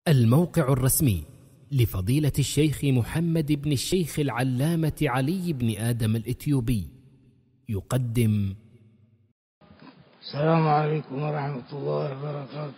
الموقع الرسمي لفضيلة الشيخ محمد بن الشيخ العلامة علي بن آدم الإثيوبي يقدم. السلام عليكم ورحمة الله وبركاته.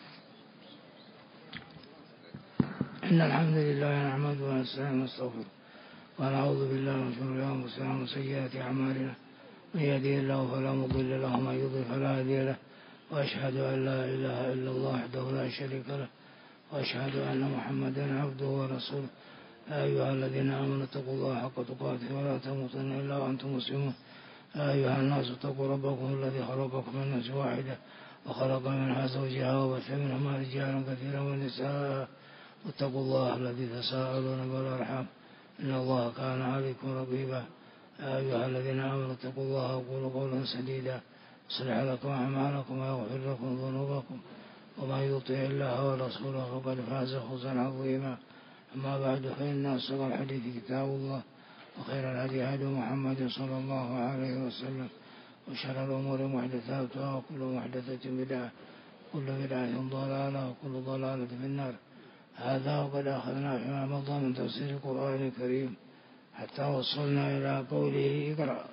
إن الحمد لله نحمده ونستعينه ونستغفره ونعوذ بالله من شرور أنفسنا وسيئات أعمالنا، من يهده الله فلا مضل له ومن يضلل فلا هادي له، وأشهد أن لا إله إلا الله وحده لا شريك له، وأشهد أن محمدا عبده ورسوله. يا أيها الذين آمنوا اتقوا الله حق تقاته ولا تموتن إلا وأنتم مسلمون. يا أيها الناس اتقوا ربكم الذي خلقكم من نفس واحدة وخلق منها زوجها وبث منهما رجالا كثيرا ونساء، واتقوا الله الذي تساءلون به والأرحام إن الله كان عليكم رقيبا. يا أيها الذين آمنوا اتقوا الله وقولوا قولا سديدا يصلح لكم أعمالكم ويغفر لكم ذنوبكم، ومن يطع الله ورسوله فقد فاز فوزا عظيما. أما بعد، فإن أصدق الحديث كتاب الله، وخير الهدي هدي محمد صلى الله عليه وسلم، وشر الأمور محدثاتها، وكل محدثة بدعة، وكل بدعة ضلالة، وكل ضلالة في النار. هذا وقد أخذنا فيما مضى من تفسير القرآن الكريم حتى وصلنا إلى قوله اقرأ.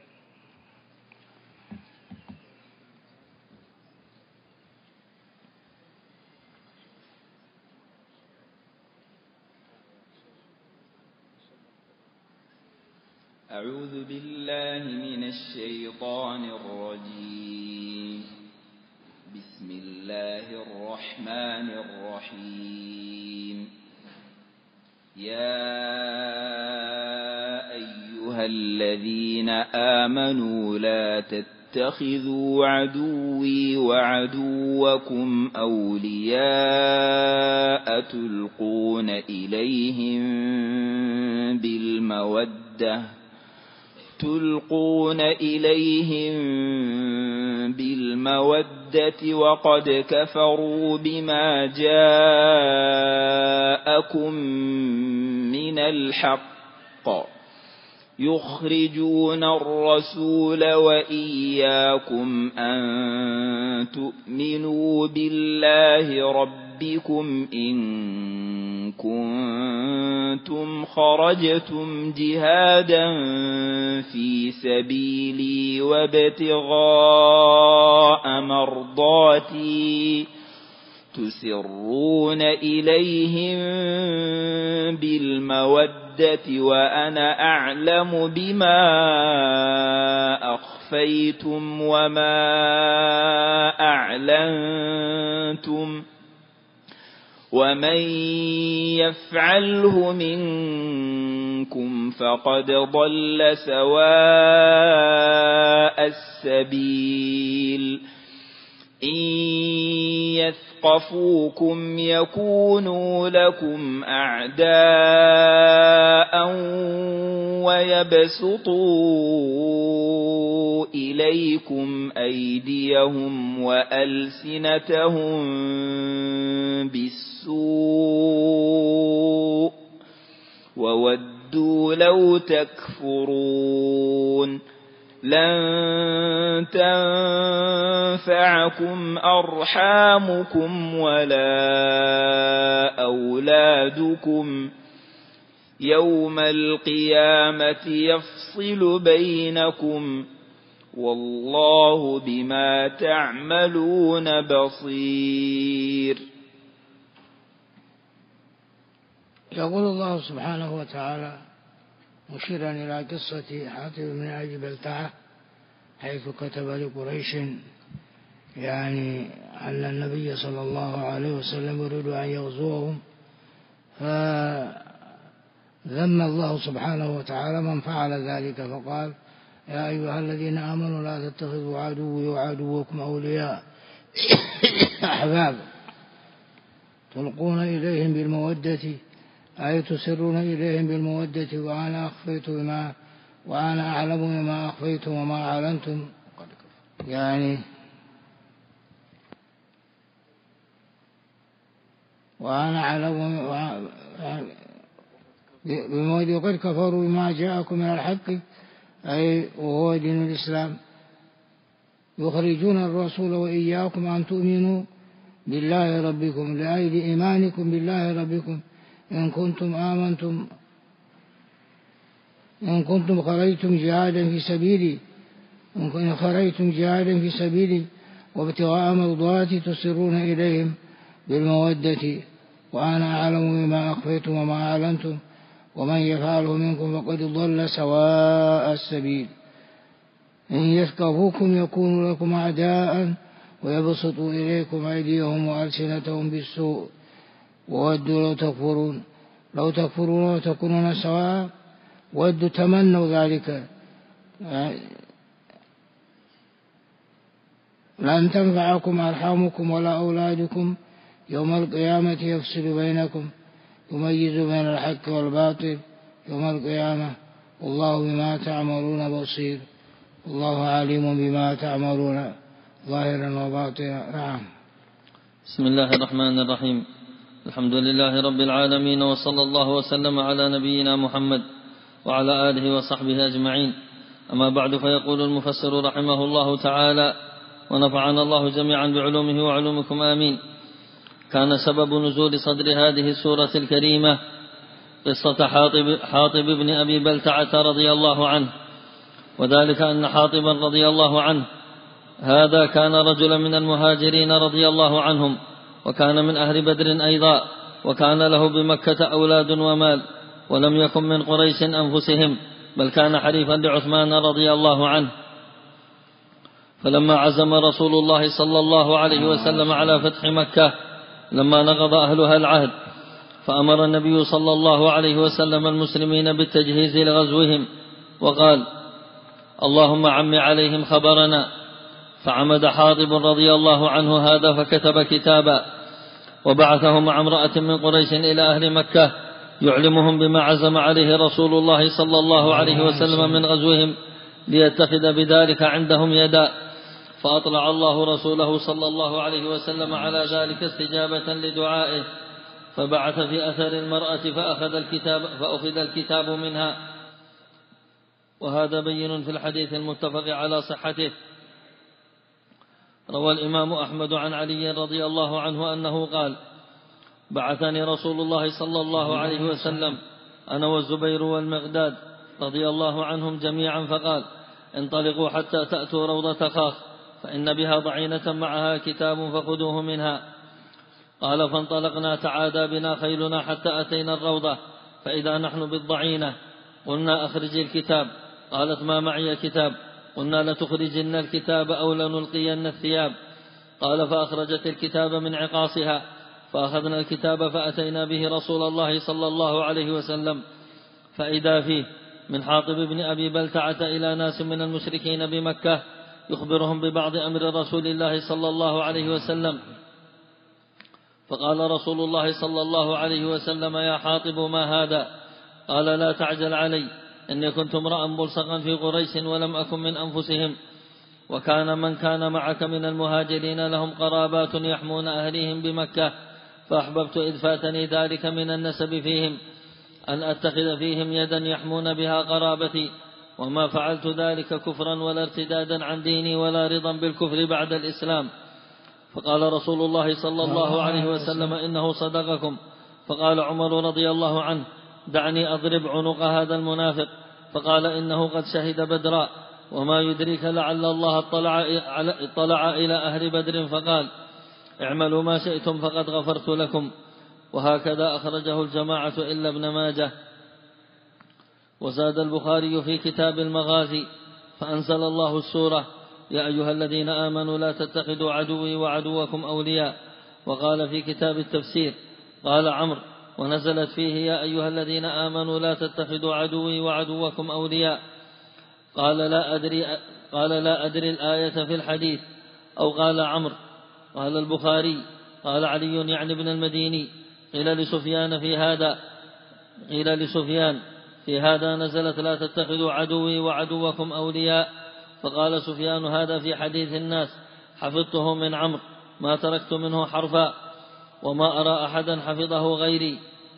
أعوذ بالله من الشيطان الرجيم. بسم الله الرحمن الرحيم. يا أيها الذين آمنوا لا تتخذوا عدوي وعدوكم أولياء تلقون إليهم بالمودة وقد كفروا بما جاءكم من الحق، يخرجون الرسول وإياكم أن تؤمنوا بالله ربكم إن كنتم خرجتم جهادا في سبيلي وابتغاء مرضاتي تسرون إليهم بالمودة وأنا أعلم بما أخفيتم وما أعلنتم، ومن يفعله منكم فقد ضل سواء السبيل. إن يثقفوكم يكونوا لكم أعداء ويبسطوا إليكم أيديهم وألسنتهم بالسوء وودوا لو تكفرون. لن تنفعكم أرحامكم ولا أولادكم، يوم القيامة يفصل بينكم، والله بما تعملون بصير. يقول الله سبحانه وتعالى مشيرا إلى قصة حاتم بن أبي بلتعة، حيث كتب لقريش يعني أن النبي صلى الله عليه وسلم يريد أن يغزوهم، فذم الله سبحانه وتعالى من فعل ذلك، فقال: يا أيها الذين آمنوا لا تتخذوا عدوي وعدوكم أولياء أحباب تلقون إليهم بالمودة، أي تسرون إليهم بالمودة وأنا أعلم بما أخفيتم وما أعلنتم، يعني وأنا أعلم بمودة وقد كفروا بما جاءكم من الحق، أي وهو دين الإسلام. يخرجون الرسول وإياكم أن تؤمنوا بالله ربكم لأجل إيمانكم بالله ربكم إن كنتم خرجتم جهادا في سبيلي وابتغاء مرضاتي تصرون إليهم بالمودة وأنا أعلم بما أخفيتم وما أعلنتم ومن يفعله منكم فقد ضل سواء السبيل إن يثقفوكم يكونوا لكم أعداء ويبسطوا إليكم أيديهم وألسنتهم بالسوء وودوا لو تكفرون وتكونون سواء ودوا تمنوا ذلك لن تنفعكم أرحامكم ولا أولادكم يوم القيامة يفصل بينكم يميز بين الحق والباطل يوم القيامة والله بما تعملون بصير الله عليم بما تعملون ظاهرا وباطنا. نعم. بسم الله الرحمن الرحيم. الحمد لله رب العالمين وصلى الله وسلم على نبينا محمد وعلى آله وصحبه أجمعين. أما بعد، فيقول المفسر رحمه الله تعالى ونفعنا الله جميعا بعلومه وعلومكم آمين. كان سبب نزول صدر هذه السورة الكريمة قصة حاطب بن أبي بلتعة رضي الله عنه، وذلك أن حاطبا رضي الله عنه هذا كان رجلا من المهاجرين رضي الله عنهم، وكان من أهل بدر أيضا، وكان له بمكة أولاد ومال، ولم يكن من قريش أنفسهم، بل كان حريفا لعثمان رضي الله عنه. فلما عزم رسول الله صلى الله عليه وسلم على فتح مكة لما نقض أهلها العهد، فأمر النبي صلى الله عليه وسلم المسلمين بالتجهيز لغزوهم، وقال: اللهم عم عليهم خبرنا. فعمد حاطب رضي الله عنه هذا فكتب كتابا وبعثه مع امرأة من قريش إلى أهل مكة يعلمهم بما عزم عليه رسول الله صلى الله عليه وسلم من غزوهم ليتخذ بذلك عندهم يدا. فأطلع الله رسوله صلى الله عليه وسلم على ذلك استجابة لدعائه، فبعث في أثر المرأة فأخذ الكتاب منها. وهذا بين في الحديث المتفق على صحته. روى الإمام أحمد عن علي رضي الله عنه أنه قال: بعثني رسول الله صلى الله عليه وسلم أنا والزبير والمقداد رضي الله عنهم جميعا، فقال: انطلقوا حتى تأتوا روضة خاخ، فإن بها ضعينة معها كتاب فخذوه منها. قال: فانطلقنا تعادى بنا خيلنا حتى أتينا الروضة، فإذا نحن بالضعينة. قلنا: أخرج الكتاب. قالت: ما معي كتاب. قلنا: لتخرجن الكتاب أو لنلقين الثياب. قال: فأخرجت الكتاب من عقاصها، فأخذنا الكتاب فأتينا به رسول الله صلى الله عليه وسلم، فإذا فيه من حاطب بن أبي بلتعة إلى ناس من المشركين بمكة يخبرهم ببعض أمر رسول الله صلى الله عليه وسلم. فقال رسول الله صلى الله عليه وسلم: يا حاطب ما هذا؟ قال: لا تعجل علي، إني كنت امرأ ملصقا في قريش ولم أكن من أنفسهم، وكان من كان معك من المهاجرين لهم قرابات يحمون أهليهم بمكة، فأحببت إذ فاتني ذلك من النسب فيهم أن أتخذ فيهم يدا يحمون بها قرابتي، وما فعلت ذلك كفرا ولا ارتدادا عن ديني ولا رضا بالكفر بعد الإسلام. فقال رسول الله صلى الله عليه وسلم: إنه صدقكم. فقال عمر رضي الله عنه: دعني أضرب عنق هذا المنافق. فقال: إنه قد شهد بدرا، وما يدريك لعل الله اطلع إلى أهل بدر فقال: اعملوا ما شئتم فقد غفرت لكم. وهكذا أخرجه الجماعة إلا ابن ماجه. وزاد البخاري في كتاب المغازي: فأنزل الله السورة: يا أيها الذين آمنوا لا تتخذوا عدوي وعدوكم أولياء. وقال في كتاب التفسير: قال عمرو: ونزلت فيه: يا أيها الذين آمنوا لا تتخذوا عدوي وعدوكم أولياء. قال: لا أدري الآية في الحديث، أو قال عمرو. قال البخاري: قال علي يعني ابن المديني: قيل لسفيان في هذا نزلت: لا تتخذوا عدوي وعدوكم أولياء. فقال سفيان: هذا في حديث الناس، حفظته من عمرو، ما تركت منه حرفا، وما أرى أحدا حفظه غيري.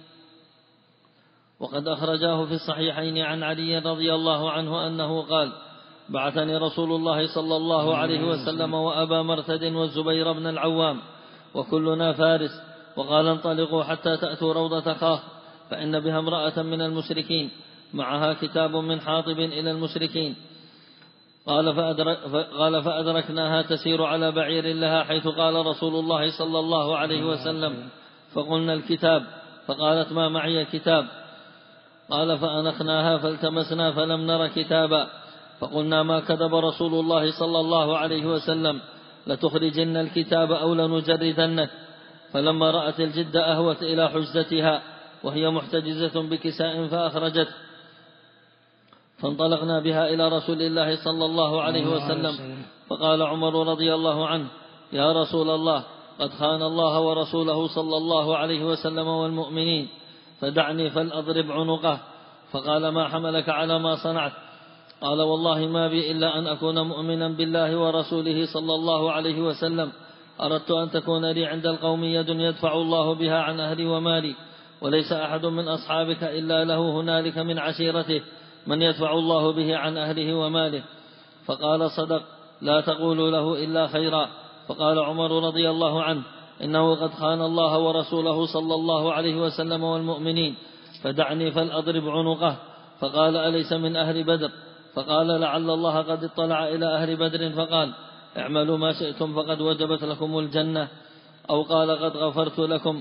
وقد أخرجاه في الصحيحين عن علي رضي الله عنه أنه قال: بعثني رسول الله صلى الله عليه وسلم وأبا مرثد والزبير بن العوام وكلنا فارس. وقال انطلقوا حتى تأتوا روضة خاخ فإن بها امرأة من المشركين معها كتاب من حاطب إلى المشركين. قال فأدركناها تسير على بعير لها حيث قال رسول الله صلى الله عليه وسلم، فقلنا الكتاب، فقالت ما معي كتاب. قال فأنخناها فالتمسنا فلم نر كتابا، فقلنا ما كذب رسول الله صلى الله عليه وسلم، لتخرجن الكتاب أو لنجردنك. فلما رأت الجد أهوت إلى حجزتها وهي محتجزة بكساء فأخرجت، فانطلقنا بها إلى رسول الله صلى الله عليه وسلم. فقال عمر رضي الله عنه يا رسول الله قد خان الله ورسوله صلى الله عليه وسلم والمؤمنين، فدعني فلأضرب عنقه. فقال ما حملك على ما صنعت؟ قال والله ما بي إلا أن أكون مؤمنا بالله ورسوله صلى الله عليه وسلم. أردت أن تكون لي عند القوم يد يدفع الله بها عن أهلي ومالي، وليس أحد من أصحابك إلا له هنالك من عشيرته من يدفع الله به عن أهله وماله. فقال صدق، لا تقولوا له إلا خيرا. فقال عمر رضي الله عنه إنه قد خان الله ورسوله صلى الله عليه وسلم والمؤمنين، فدعني فلأضرب عنقه. فقال أليس من أهل بدر؟ فقال لعل الله قد اطلع إلى أهل بدر فقال اعملوا ما شئتم فقد وجبت لكم الجنة، أو قال قد غفرت لكم.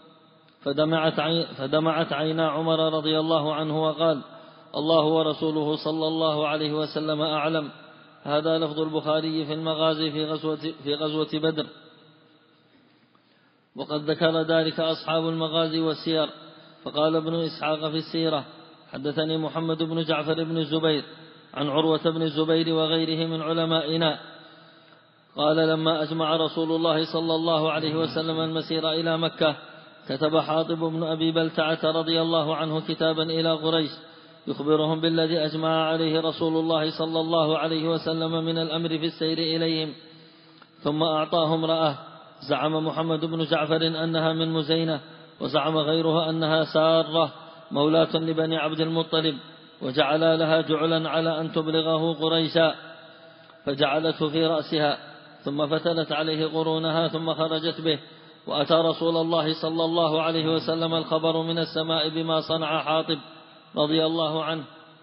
فدمعت عينا عمر رضي الله عنه وقال الله ورسوله صلى الله عليه وسلم أعلم. هذا لفظ البخاري في المغازي في غزوة بدر. وقد ذكر ذلك أصحاب المغازي والسير. فقال ابن إسحاق في السيرة حدثني محمد بن جعفر بن الزبير عن عروة بن الزبير وغيره من علمائنا قال لما أجمع رسول الله صلى الله عليه وسلم المسير إلى مكة كتب حاطب بن أبي بلتعة رضي الله عنه كتابا إلى قريش يخبرهم بالذي أجمع عليه رسول الله صلى الله عليه وسلم من الأمر في السير إليهم. ثم أعطاهم رأه زعم محمد بن جعفر أنها من مزينة، وزعم غيره أنها سارة مولاة لبني عبد المطلب، وجعل لها جعلا على أن تبلغه قريشا، فجعلته في رأسها ثم فتلت عليه قرونها ثم خرجت به. وأتى رسول الله صلى الله عليه وسلم الخبر من السماء بما صنع حاطب رضي الله عنه،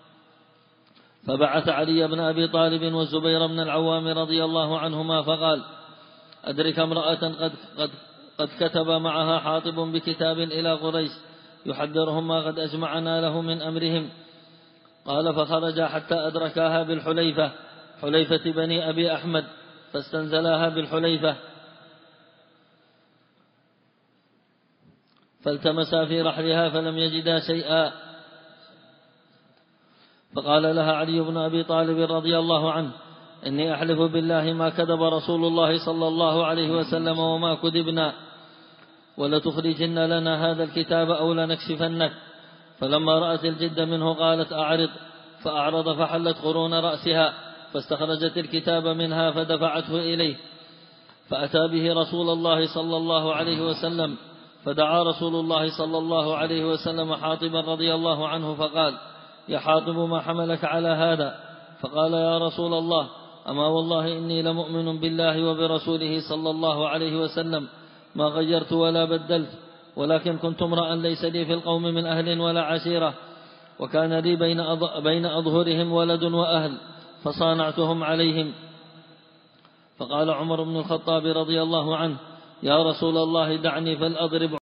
فبعث علي بن أبي طالب والزبير بن العوام رضي الله عنهما فقال أدرك امرأة قد كتب معها حاطب بكتاب إلى قريش يحذرهم ما قد أجمعنا له من أمرهم. قال فخرج حتى أدركاها بالحليفة، حليفة بني أبي أحمد، فاستنزلاها بالحليفة فالتمسا في رحلها فلم يجدا شيئا. فقال لها علي بن أبي طالب رضي الله عنه إني أحلف بالله ما كذب رسول الله صلى الله عليه وسلم وما كذبنا، ولتخرجن لنا هذا الكتاب أو لنكشفنك. فلما رأت الجد منه قالت أعرض، فأعرض فحلت قرون رأسها فاستخرجت الكتاب منها فدفعته إليه، فأتى به رسول الله صلى الله عليه وسلم، فدعا رسول الله صلى الله عليه وسلم حاطبا رضي الله عنه فقال يا حاطب ما حملك على هذا؟ فقال يا رسول الله أما والله إني لمؤمن بالله وبرسوله صلى الله عليه وسلم ما غيرت ولا بدلت، ولكن كنت امرأ ليس لي في القوم من أهل ولا عشيرة، وكان لي بين أظهرهم ولد وأهل فصانعتهم عليهم. فقال عمر بن الخطاب رضي الله عنه يا رسول الله دعني فلأضرب